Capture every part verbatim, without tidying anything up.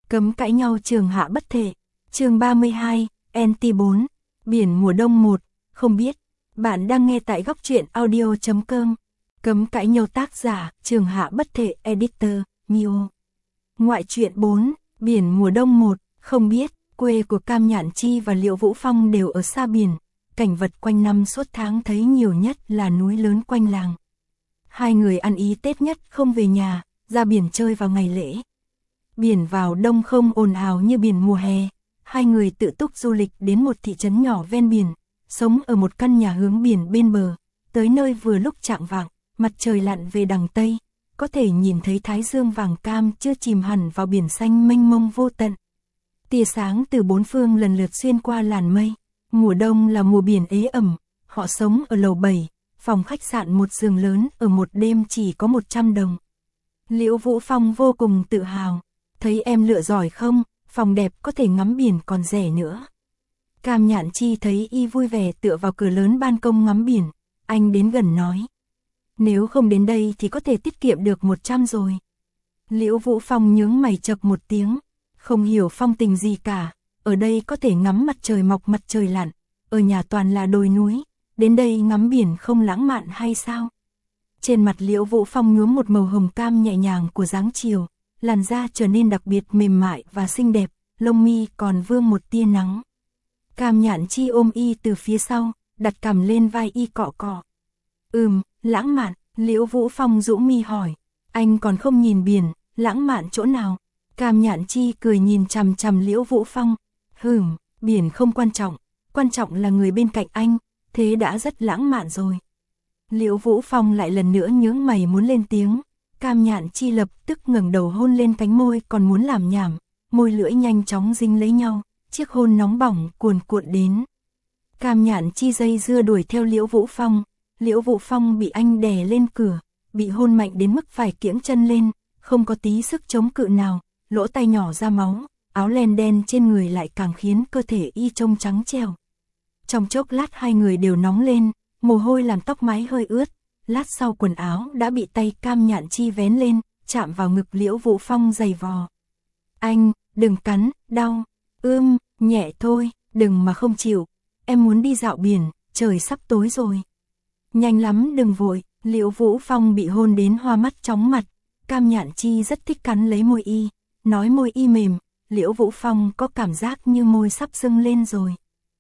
Cấm cãi nhau trường hạ bất thể. Chương ba mươi hai, en tê bốn, Biển mùa đông một, không biết. Bạn đang nghe tại góc truyện audio chấm com. Cấm cãi nhau tác giả, trường hạ bất thể editor, Mio. Ngoại truyện bốn, Biển mùa đông một, không biết. Quê của Cam Nhạn Chi và Liễu Vũ Phong đều ở xa biển. Cảnh vật quanh năm suốt tháng thấy nhiều nhất là núi lớn quanh làng. Hai người ăn ý Tết nhất không về nhà, ra biển chơi vào ngày lễ. Biển vào đông không ồn ào như biển mùa hè. Hai người tự túc du lịch đến một thị trấn nhỏ ven biển, sống ở một căn nhà hướng biển bên bờ. Tới nơi vừa lúc chạng vạng, mặt trời lặn về đằng tây, có thể nhìn thấy thái dương vàng cam chưa chìm hẳn vào biển xanh mênh mông vô tận. Tia sáng từ bốn phương lần lượt xuyên qua làn mây. Mùa đông là mùa biển ế ẩm. Họ sống ở lầu bảy, phòng khách sạn một giường lớn, ở một đêm chỉ có một trăm đồng. Liễu Vũ Phong vô cùng tự hào. Thấy em lựa giỏi không, phòng đẹp có thể ngắm biển còn rẻ nữa. Cam Nhạn Chi thấy y vui vẻ tựa vào cửa lớn ban công ngắm biển. Anh đến gần nói. Nếu không đến đây thì có thể tiết kiệm được một trăm rồi. Liễu Vũ Phong nhướng mày chậc một tiếng. Không hiểu phong tình gì cả. Ở đây có thể ngắm mặt trời mọc mặt trời lặn. Ở nhà toàn là đồi núi. Đến đây ngắm biển không lãng mạn hay sao? Trên mặt Liễu Vũ Phong nhuốm một màu hồng cam nhẹ nhàng của dáng chiều. Làn da trở nên đặc biệt mềm mại và xinh đẹp. Lông mi còn vương một tia nắng. Cam Nhạn Chi ôm y từ phía sau, đặt cằm lên vai y cọ cọ. Ừm, lãng mạn. Liễu Vũ Phong rũ mi hỏi. Anh còn không nhìn biển, lãng mạn chỗ nào? Cam Nhạn Chi cười nhìn chằm chằm Liễu Vũ Phong. Hừm, biển không quan trọng, quan trọng là người bên cạnh anh, thế đã rất lãng mạn rồi. Liễu Vũ Phong lại lần nữa nhướng mày muốn lên tiếng. Cam Nhạn Chi lập tức ngẩng đầu hôn lên cánh môi còn muốn làm nhảm, môi lưỡi nhanh chóng dính lấy nhau, chiếc hôn nóng bỏng cuồn cuộn đến. Cam Nhạn Chi dây dưa đuổi theo Liễu Vũ Phong, Liễu Vũ Phong bị anh đè lên cửa, bị hôn mạnh đến mức phải kiễng chân lên, không có tí sức chống cự nào, lỗ tay nhỏ ra máu, áo len đen trên người lại càng khiến cơ thể y trông trắng trẻo. Trong chốc lát hai người đều nóng lên, mồ hôi làm tóc mái hơi ướt, lát sau quần áo đã bị tay Cam Nhạn Chi vén lên, chạm vào ngực Liễu Vũ Phong giày vò. Anh, đừng cắn, đau. Ưm, nhẹ thôi, đừng mà không chịu. Em muốn đi dạo biển, trời sắp tối rồi. Nhanh lắm đừng vội. Liễu Vũ Phong bị hôn đến hoa mắt chóng mặt. Cam Nhạn Chi rất thích cắn lấy môi y, nói môi y mềm. Liễu Vũ Phong có cảm giác như môi sắp sưng lên rồi.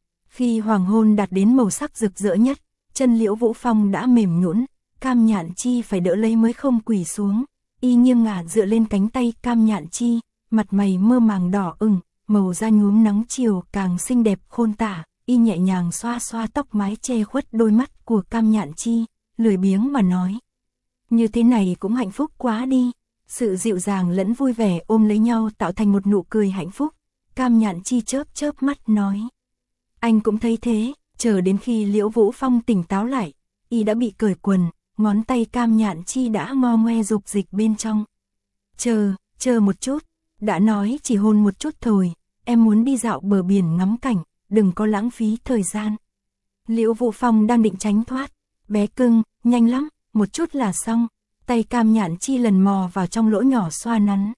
Khi hoàng hôn đạt đến màu sắc rực rỡ nhất, chân Liễu Vũ Phong đã mềm nhũn. Cam Nhạn Chi phải đỡ lấy mới không quỳ xuống. Y nghiêng ngả dựa lên cánh tay Cam Nhạn Chi, mặt mày mơ màng đỏ ửng, màu da nhuốm nắng chiều càng xinh đẹp khôn tả. Y nhẹ nhàng xoa xoa tóc mái che khuất đôi mắt của Cam Nhạn Chi, lười biếng mà nói. Như thế này cũng hạnh phúc quá đi. Sự dịu dàng lẫn vui vẻ ôm lấy nhau tạo thành một nụ cười hạnh phúc. Cam Nhạn Chi chớp chớp mắt nói. Anh cũng thấy thế. Chờ đến khi Liễu Vũ Phong tỉnh táo lại, y đã bị cởi quần, ngón tay Cam Nhạn Chi đã ngo ngoe dục dịch bên trong. Chờ, chờ một chút, đã nói chỉ hôn một chút thôi, em muốn đi dạo bờ biển ngắm cảnh, đừng có lãng phí thời gian. Liễu Vũ Phong đang định tránh thoát, bé cưng, nhanh lắm, một chút là xong. Tay Cam Nhạn Chi lần mò vào trong lỗ nhỏ xoa nắn.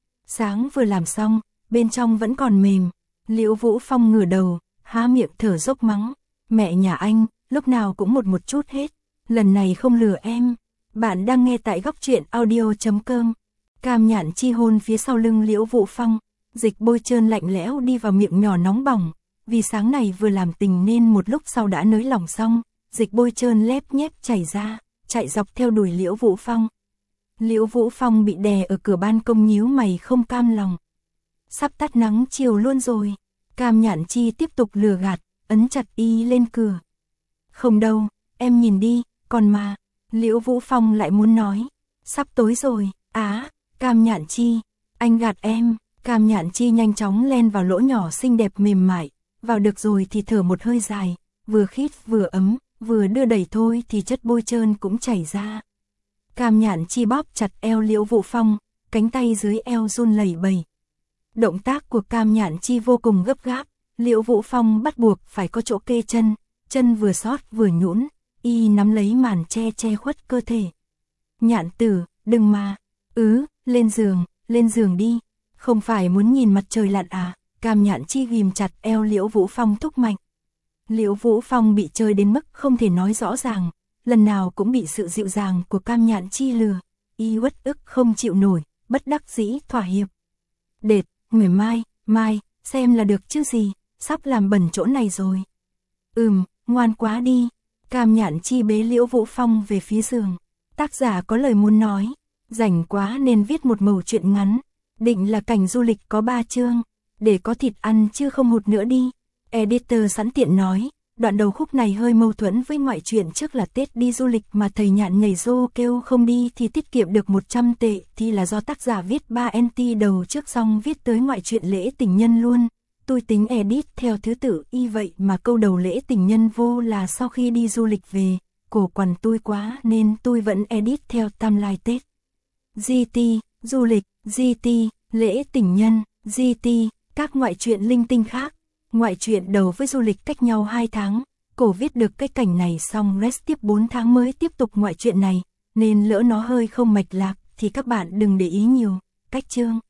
Sáng vừa làm xong, bên trong vẫn còn mềm. Liễu Vũ Phong ngửa đầu, há miệng thở dốc mắng. Mẹ nhà anh, lúc nào cũng một một chút hết. Lần này không lừa em. Bạn đang nghe tại góc truyện audio chấm com. Cam Nhạn Chi hôn phía sau lưng Liễu Vũ Phong. Dịch bôi trơn lạnh lẽo đi vào miệng nhỏ nóng bỏng. Vì sáng này vừa làm tình nên một lúc sau đã nới lỏng xong. Dịch bôi trơn lép nhép chảy ra, chạy dọc theo đùi Liễu Vũ Phong. Liễu Vũ Phong bị đè ở cửa ban công nhíu mày không cam lòng. Sắp tắt nắng chiều luôn rồi. Cam Nhạn Chi tiếp tục lừa gạt, ấn chặt y lên cửa. Không đâu, em nhìn đi, còn mà. Liễu Vũ Phong lại muốn nói. Sắp tối rồi, á, Cam Nhạn Chi, anh gạt em. Cam Nhạn Chi nhanh chóng len vào lỗ nhỏ xinh đẹp mềm mại. Vào được rồi thì thở một hơi dài, vừa khít vừa ấm, vừa đưa đẩy thôi thì chất bôi trơn cũng chảy ra. Cam Nhạn Chi bóp chặt eo Liễu Vũ Phong, cánh tay dưới eo run lẩy bẩy. Động tác của Cam Nhạn Chi vô cùng gấp gáp, Liễu Vũ Phong bắt buộc phải có chỗ kê chân, chân vừa xót vừa nhũn, y nắm lấy màn che che khuất cơ thể. Nhạn tử, đừng mà, ứ, lên giường, lên giường đi. Không phải muốn nhìn mặt trời lặn à? Cam Nhạn Chi ghim chặt eo Liễu Vũ Phong thúc mạnh. Liễu Vũ Phong bị chơi đến mức không thể nói rõ ràng, lần nào cũng bị sự dịu dàng của Cam Nhạn Chi lừa, y uất ức không chịu nổi, bất đắc dĩ thỏa hiệp. Đệt, ngày mai, mai, xem là được chứ gì, sắp làm bẩn chỗ này rồi. Ừm, ngoan quá đi. Cam Nhạn Chi bế Liễu Vũ Phong về phía giường. Tác giả có lời muốn nói, rảnh quá nên viết một mẩu truyện ngắn, định là cảnh du lịch có ba chương, để có thịt ăn chứ không hụt nữa đi. Editor sẵn tiện nói, đoạn đầu khúc này hơi mâu thuẫn với ngoại truyện trước là Tết đi du lịch mà thầy Nhạn nhảy rô kêu không đi thì tiết kiệm được một trăm tệ thì là do tác giả viết ba en tê đầu trước xong viết tới ngoại truyện lễ tình nhân luôn. Tôi tính edit theo thứ tự y vậy mà câu đầu lễ tình nhân vô là sau khi đi du lịch về, cổ quằn tôi quá nên tôi vẫn edit theo timeline Tết. giê tê, du lịch, giê tê, lễ tình nhân, giê tê, các ngoại truyện linh tinh khác. Ngoại truyện đầu với du lịch cách nhau hai tháng, cổ viết được cái cảnh này xong rest tiếp bốn tháng mới tiếp tục ngoại truyện này, nên lỡ nó hơi không mạch lạc thì các bạn đừng để ý nhiều. Cách chương